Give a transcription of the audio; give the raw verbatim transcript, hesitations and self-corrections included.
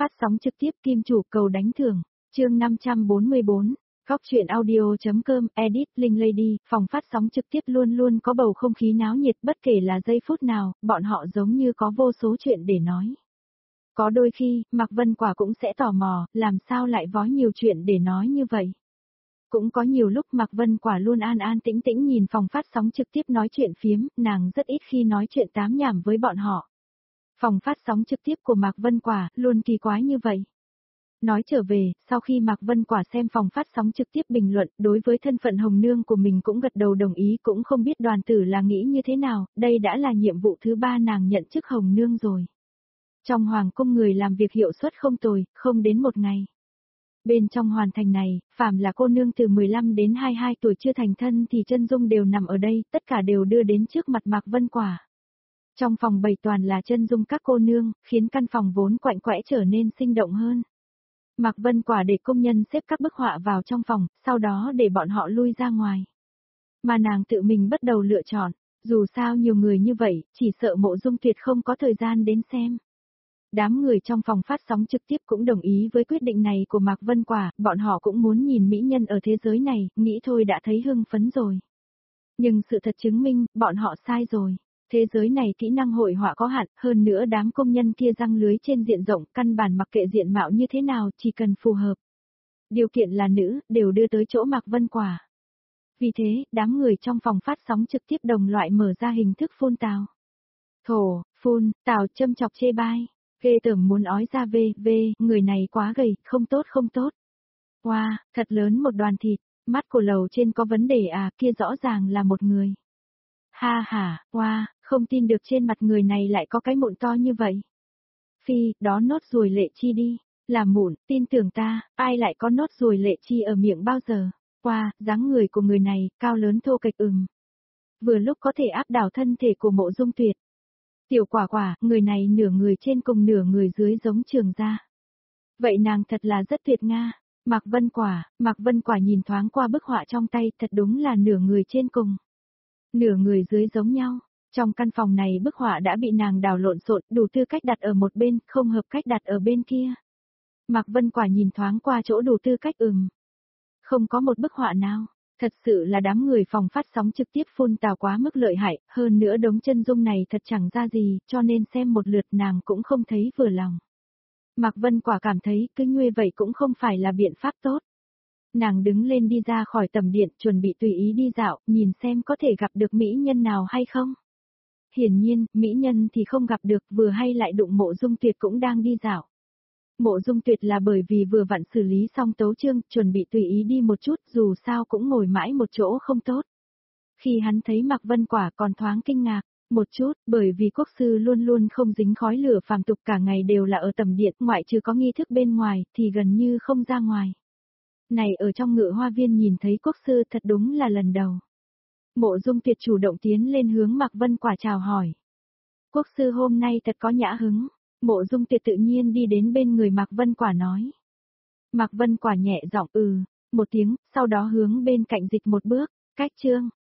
phát sóng trực tiếp Kim Chủ cầu đánh thưởng, chương năm trăm bốn mươi bốn, Góc truyện audio.com, edit, Linh Lady, phòng phát sóng trực tiếp luôn luôn có bầu không khí náo nhiệt bất kể là giây phút nào, bọn họ giống như có vô số chuyện để nói. Có đôi khi, Mạc Vân Quả cũng sẽ tò mò, làm sao lại vói nhiều chuyện để nói như vậy. Cũng có nhiều lúc Mạc Vân Quả luôn an an tĩnh tĩnh nhìn phòng phát sóng trực tiếp nói chuyện phiếm, nàng rất ít khi nói chuyện tám nhảm với bọn họ. Phòng phát sóng trực tiếp của Mạc Vân Quả luôn kỳ quái như vậy. Nói trở về, sau khi Mạc Vân Quả xem phòng phát sóng trực tiếp bình luận, đối với thân phận Hồng Nương của mình cũng gật đầu đồng ý, cũng không biết Đoàn Tử là nghĩ như thế nào, đây đã là nhiệm vụ thứ ba nàng nhận chức Hồng Nương rồi. Trong hoàng cung người làm việc hiệu suất không tồi, không đến một ngày. Bên trong hoàn thành này, phàm là cô nương từ mười lăm đến hai mươi hai tuổi chưa thành thân thì chân dung đều nằm ở đây, tất cả đều đưa đến trước mặt Mạc Vân Quả. Trong phòng bày toàn là chân dung các cô nương, khiến căn phòng vốn quạnh quẽ trở nên sinh động hơn. Mạc Vân Quả để công nhân xếp các bức họa vào trong phòng, sau đó để bọn họ lui ra ngoài. Mà nàng tự mình bắt đầu lựa chọn, dù sao nhiều người như vậy, chỉ sợ Mộ Dung Tuyệt không có thời gian đến xem. Đám người trong phòng phát sóng trực tiếp cũng đồng ý với quyết định này của Mạc Vân Quả, bọn họ cũng muốn nhìn mỹ nhân ở thế giới này, nghĩ thôi đã thấy hưng phấn rồi. Nhưng sự thật chứng minh, bọn họ sai rồi. Thế giới này kỹ năng hội họa có hạn, hơn nữa đám công nhân kia răng lưới trên diện rộng, căn bản mặc kệ diện mạo như thế nào, chỉ cần phù hợp. Điều kiện là nữ, đều đưa tới chỗ Mạc Vân Quả. Vì thế, đám người trong phòng phát sóng trực tiếp đồng loại mở ra hình thức phun tào. Thổ, phun, tào châm chọc chê bai. Ghê tởm muốn ói ra về, về, người này quá gầy, không tốt không tốt. Wow, thật lớn một đoàn thịt, mắt của lầu trên có vấn đề à, kia rõ ràng là một người. Ha ha, wow, không tin được trên mặt người này lại có cái mụn to như vậy. Phi, đó nốt ruồi lệ chi đi, là mụn, tin tưởng ta, ai lại có nốt ruồi lệ chi ở miệng bao giờ. Wow, dáng người của người này, cao lớn thô kệch ừm. Vừa lúc có thể áp đảo thân thể của Mộ Dung Tuyệt. Tiểu Quả Quả, người này nửa người trên cùng nửa người dưới giống Trường Gia. Vậy nàng thật là rất tuyệt nga. Mạc Vân Quả, Mạc Vân Quả nhìn thoáng qua bức họa trong tay, thật đúng là nửa người trên cùng. Nửa người dưới giống nhau. Trong căn phòng này bức họa đã bị nàng đào lộn xộn, đủ tư cách đặt ở một bên, không hợp cách đặt ở bên kia. Mạc Vân Quả nhìn thoáng qua chỗ đủ tư cách ừm. Không có một bức họa nào. Thật sự là đám người phòng phát sóng trực tiếp phun tào quá mức lợi hại, hơn nữa đống chân dung này thật chẳng ra gì, cho nên xem một lượt nàng cũng không thấy vừa lòng. Mạc Vân Quả cảm thấy cứ như vậy cũng không phải là biện pháp tốt. Nàng đứng lên đi ra khỏi tầm điện, chuẩn bị tùy ý đi dạo, nhìn xem có thể gặp được mỹ nhân nào hay không. Hiển nhiên, mỹ nhân thì không gặp được, vừa hay lại đụng Mộ Dung Tuyệt cũng đang đi dạo. Mộ Dung Tuyệt là bởi vì vừa vặn xử lý xong tấu chương, chuẩn bị tùy ý đi một chút, dù sao cũng ngồi mãi một chỗ không tốt. Khi hắn thấy Mạc Vân Quả còn thoáng kinh ngạc, một chút, bởi vì quốc sư luôn luôn không dính khói lửa phàm tục, cả ngày đều là ở tầm điện, ngoại trừ có nghi thức bên ngoài, thì gần như không ra ngoài. Này ở trong Ngự Hoa Viên nhìn thấy quốc sư thật đúng là lần đầu. Mộ Dung Tuyệt chủ động tiến lên hướng Mạc Vân Quả chào hỏi. Quốc sư hôm nay thật có nhã hứng. Mộ Dung Tuyệt tự nhiên đi đến bên người Mạc Vân Quả nói. Mạc Vân Quả nhẹ giọng ừ, một tiếng, sau đó hướng bên cạnh dịch một bước, cách chương.